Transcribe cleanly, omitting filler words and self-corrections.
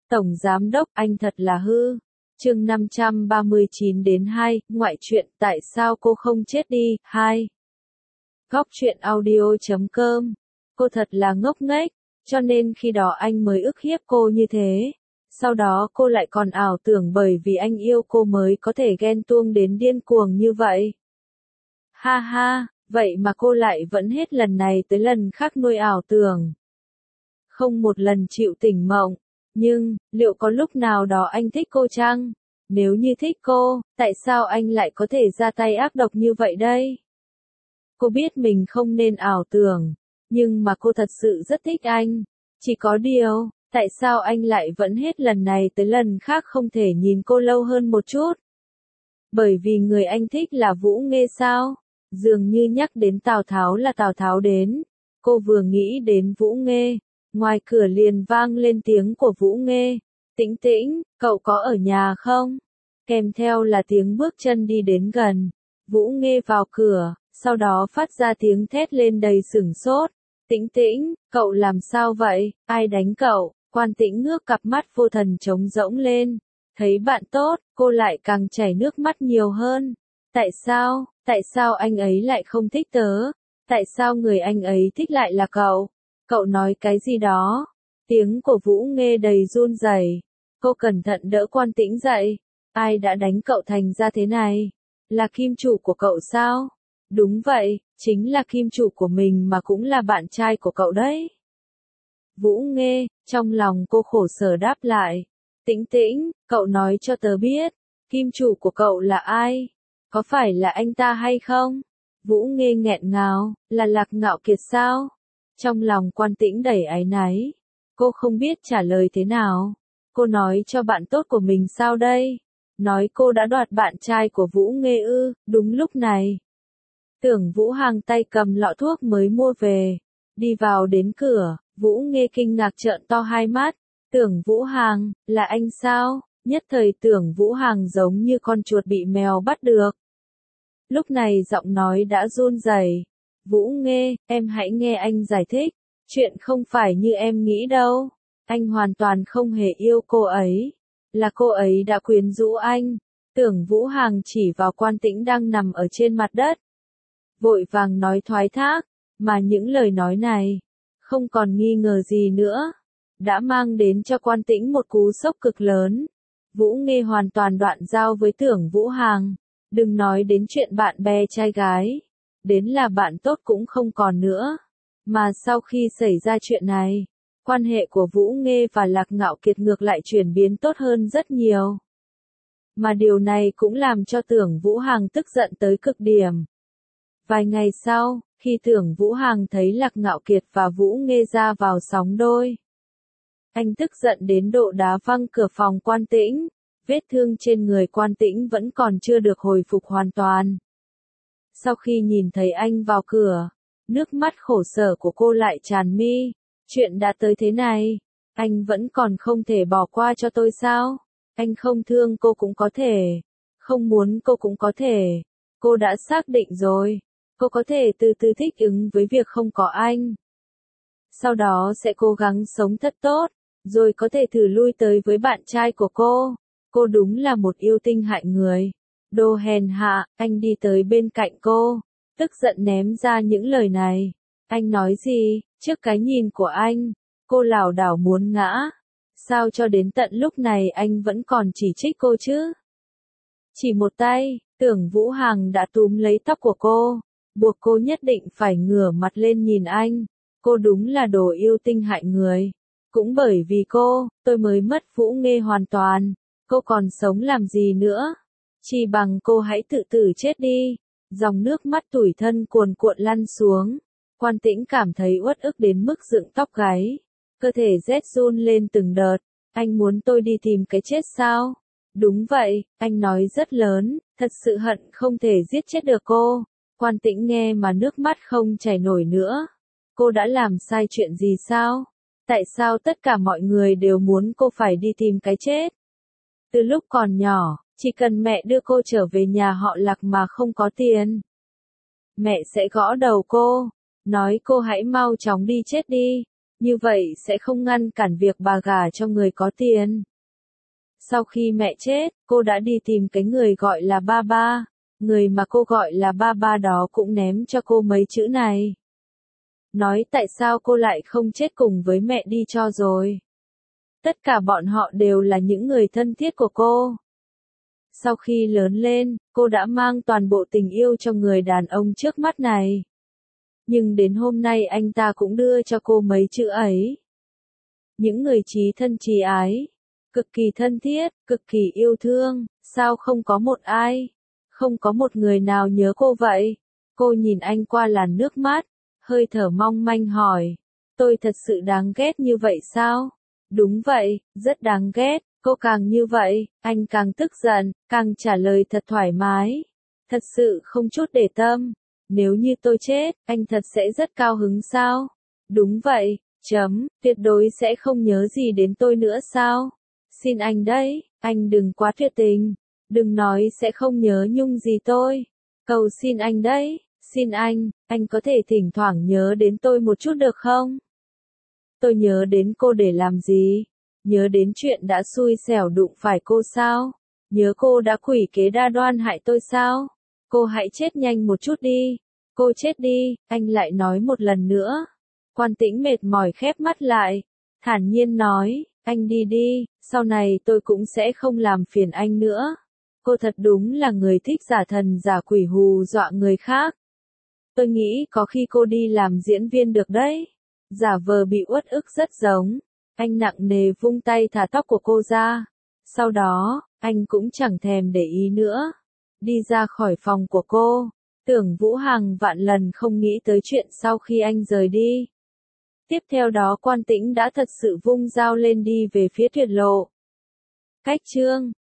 Tổng Giám Đốc, anh thật là hư. Chương 539-2, ngoại truyện, tại sao cô không chết đi, 2. Góc truyện audio.com. Cô thật là ngốc nghếch, cho nên khi đó anh mới ức hiếp cô như thế. Sau đó cô lại còn ảo tưởng bởi vì anh yêu cô mới có thể ghen tuông đến điên cuồng như vậy. Ha ha, vậy mà cô lại vẫn hết lần này tới lần khác nuôi ảo tưởng. Không một lần chịu tỉnh mộng. Nhưng, liệu có lúc nào đó anh thích cô chăng? Nếu như thích cô, tại sao anh lại có thể ra tay ác độc như vậy đây? Cô biết mình không nên ảo tưởng, nhưng mà cô thật sự rất thích anh. Chỉ có điều, tại sao anh lại vẫn hết lần này tới lần khác không thể nhìn cô lâu hơn một chút? Bởi vì người anh thích là Vũ Nghê sao? Dường như nhắc đến Tào Tháo là Tào Tháo đến. Cô vừa nghĩ đến Vũ Nghê, ngoài cửa liền vang lên tiếng của Vũ Nghê. Tĩnh Tĩnh, cậu có ở nhà không? Kèm theo là tiếng bước chân đi đến gần. Vũ Nghê vào cửa, sau đó phát ra tiếng thét lên đầy sửng sốt. Tĩnh Tĩnh, cậu làm sao vậy? Ai đánh cậu? Quan Tĩnh ngước cặp mắt vô thần trống rỗng lên. Thấy bạn tốt, cô lại càng chảy nước mắt nhiều hơn. Tại sao anh ấy lại không thích tớ? Tại sao người anh ấy thích lại là cậu? Cậu nói cái gì đó? Tiếng của Vũ Nghê đầy run rẩy. Cô cẩn thận đỡ Quan Tĩnh dậy. Ai đã đánh cậu thành ra thế này? Là kim chủ của cậu sao? Đúng vậy, chính là kim chủ của mình mà cũng là bạn trai của cậu đấy. Vũ Nghê, trong lòng cô khổ sở đáp lại. Tĩnh Tĩnh, cậu nói cho tớ biết, kim chủ của cậu là ai? Có phải là anh ta hay không? Vũ Nghê nghẹn ngào, là Lạc Ngạo Kiệt sao? Trong lòng Quan Tĩnh đầy áy náy. Cô không biết trả lời thế nào. Cô nói cho bạn tốt của mình sao đây? Nói cô đã đoạt bạn trai của Vũ Nghê ư? Đúng lúc này, Tưởng Vũ Hàng tay cầm lọ thuốc mới mua về. Đi vào đến cửa, Vũ Nghê kinh ngạc trợn to hai mắt. Tưởng Vũ Hàng, là anh sao? Nhất thời Tưởng Vũ Hàng giống như con chuột bị mèo bắt được. Lúc này giọng nói đã run rẩy. Vũ Nghê, em hãy nghe anh giải thích. Chuyện không phải như em nghĩ đâu. Anh hoàn toàn không hề yêu cô ấy. Là cô ấy đã quyến rũ anh. Tưởng Vũ Hàng chỉ vào Quan Tĩnh đang nằm ở trên mặt đất. Vội vàng nói thoái thác, mà những lời nói này, không còn nghi ngờ gì nữa, đã mang đến cho Quan Tĩnh một cú sốc cực lớn. Vũ Nghê hoàn toàn đoạn giao với Tưởng Vũ Hàng, đừng nói đến chuyện bạn bè trai gái, đến là bạn tốt cũng không còn nữa. Mà sau khi xảy ra chuyện này, quan hệ của Vũ Nghê và Lạc Ngạo Kiệt ngược lại chuyển biến tốt hơn rất nhiều. Mà điều này cũng làm cho Tưởng Vũ Hàng tức giận tới cực điểm. Vài ngày sau, khi Tưởng Vũ Hàng thấy Lạc Ngạo Kiệt và Vũ Nghê ra vào sóng đôi, anh tức giận đến độ đá văng cửa phòng Quan Tĩnh. Vết thương trên người Quan Tĩnh vẫn còn chưa được hồi phục hoàn toàn. Sau khi nhìn thấy anh vào cửa, nước mắt khổ sở của cô lại tràn mi. Chuyện đã tới thế này, anh vẫn còn không thể bỏ qua cho tôi sao? Anh không thương cô cũng có thể, không muốn cô cũng có thể. Cô đã xác định rồi. Cô có thể từ từ thích ứng với việc không có anh. Sau đó sẽ cố gắng sống thật tốt, rồi có thể thử lui tới với bạn trai của cô. Cô đúng là một yêu tinh hại người. Đồ hèn hạ, anh đi tới bên cạnh cô, tức giận ném ra những lời này. Anh nói gì? Trước cái nhìn của anh, cô lảo đảo muốn ngã. Sao cho đến tận lúc này anh vẫn còn chỉ trích cô chứ? Chỉ một tay, Tưởng Vũ Hàng đã túm lấy tóc của cô, buộc cô nhất định phải ngửa mặt lên nhìn anh. Cô đúng là đồ yêu tinh hại người. Cũng bởi vì cô, tôi mới mất Vũ Nghê hoàn toàn. Cô còn sống làm gì nữa? Chỉ bằng cô hãy tự tử chết đi. Dòng nước mắt tủi thân cuồn cuộn lăn xuống. Quan Tĩnh cảm thấy uất ức đến mức dựng tóc gáy. Cơ thể rét run lên từng đợt. Anh muốn tôi đi tìm cái chết sao? Đúng vậy, anh nói rất lớn, thật sự hận không thể giết chết được cô. Quan Tĩnh nghe mà nước mắt không chảy nổi nữa. Cô đã làm sai chuyện gì sao? Tại sao tất cả mọi người đều muốn cô phải đi tìm cái chết? Từ lúc còn nhỏ, chỉ cần mẹ đưa cô trở về nhà họ Lạc mà không có tiền, mẹ sẽ gõ đầu cô, nói cô hãy mau chóng đi chết đi. Như vậy sẽ không ngăn cản việc bà gả cho người có tiền. Sau khi mẹ chết, cô đã đi tìm cái người gọi là ba ba. Người mà cô gọi là ba ba đó cũng ném cho cô mấy chữ này. Nói tại sao cô lại không chết cùng với mẹ đi cho rồi. Tất cả bọn họ đều là những người thân thiết của cô. Sau khi lớn lên, cô đã mang toàn bộ tình yêu cho người đàn ông trước mắt này. Nhưng đến hôm nay anh ta cũng đưa cho cô mấy chữ ấy. Những người chí thân chí ái, cực kỳ thân thiết, cực kỳ yêu thương, sao không có một ai, không có một người nào nhớ cô vậy? Cô nhìn anh qua làn nước mắt, hơi thở mong manh hỏi, tôi thật sự đáng ghét như vậy sao? Đúng vậy, rất đáng ghét, cô càng như vậy, anh càng tức giận, càng trả lời thật thoải mái, thật sự không chút để tâm. Nếu như tôi chết, anh thật sẽ rất cao hứng sao? Đúng vậy, tuyệt đối sẽ không nhớ gì đến tôi nữa sao? Xin anh đấy, anh đừng quá tuyệt tình, đừng nói sẽ không nhớ nhung gì tôi. Cầu xin anh đấy, xin anh có thể thỉnh thoảng nhớ đến tôi một chút được không? Tôi nhớ đến cô để làm gì? Nhớ đến chuyện đã xui xẻo đụng phải cô sao? Nhớ cô đã quỷ kế đa đoan hại tôi sao? Cô hãy chết nhanh một chút đi. Cô chết đi, anh lại nói một lần nữa. Quan Tĩnh mệt mỏi khép mắt lại, thản nhiên nói, anh đi đi, sau này tôi cũng sẽ không làm phiền anh nữa. Cô thật đúng là người thích giả thần giả quỷ hù dọa người khác. Tôi nghĩ có khi cô đi làm diễn viên được đấy. Giả vờ bị uất ức rất giống. Anh nặng nề vung tay thả tóc của cô ra. Sau đó, anh cũng chẳng thèm để ý nữa. Đi ra khỏi phòng của cô. Tưởng Vũ Hằng vạn lần không nghĩ tới chuyện sau khi anh rời đi. Tiếp theo đó Quan Tĩnh đã thật sự vung dao lên đi về phía tuyệt lộ. Cách chương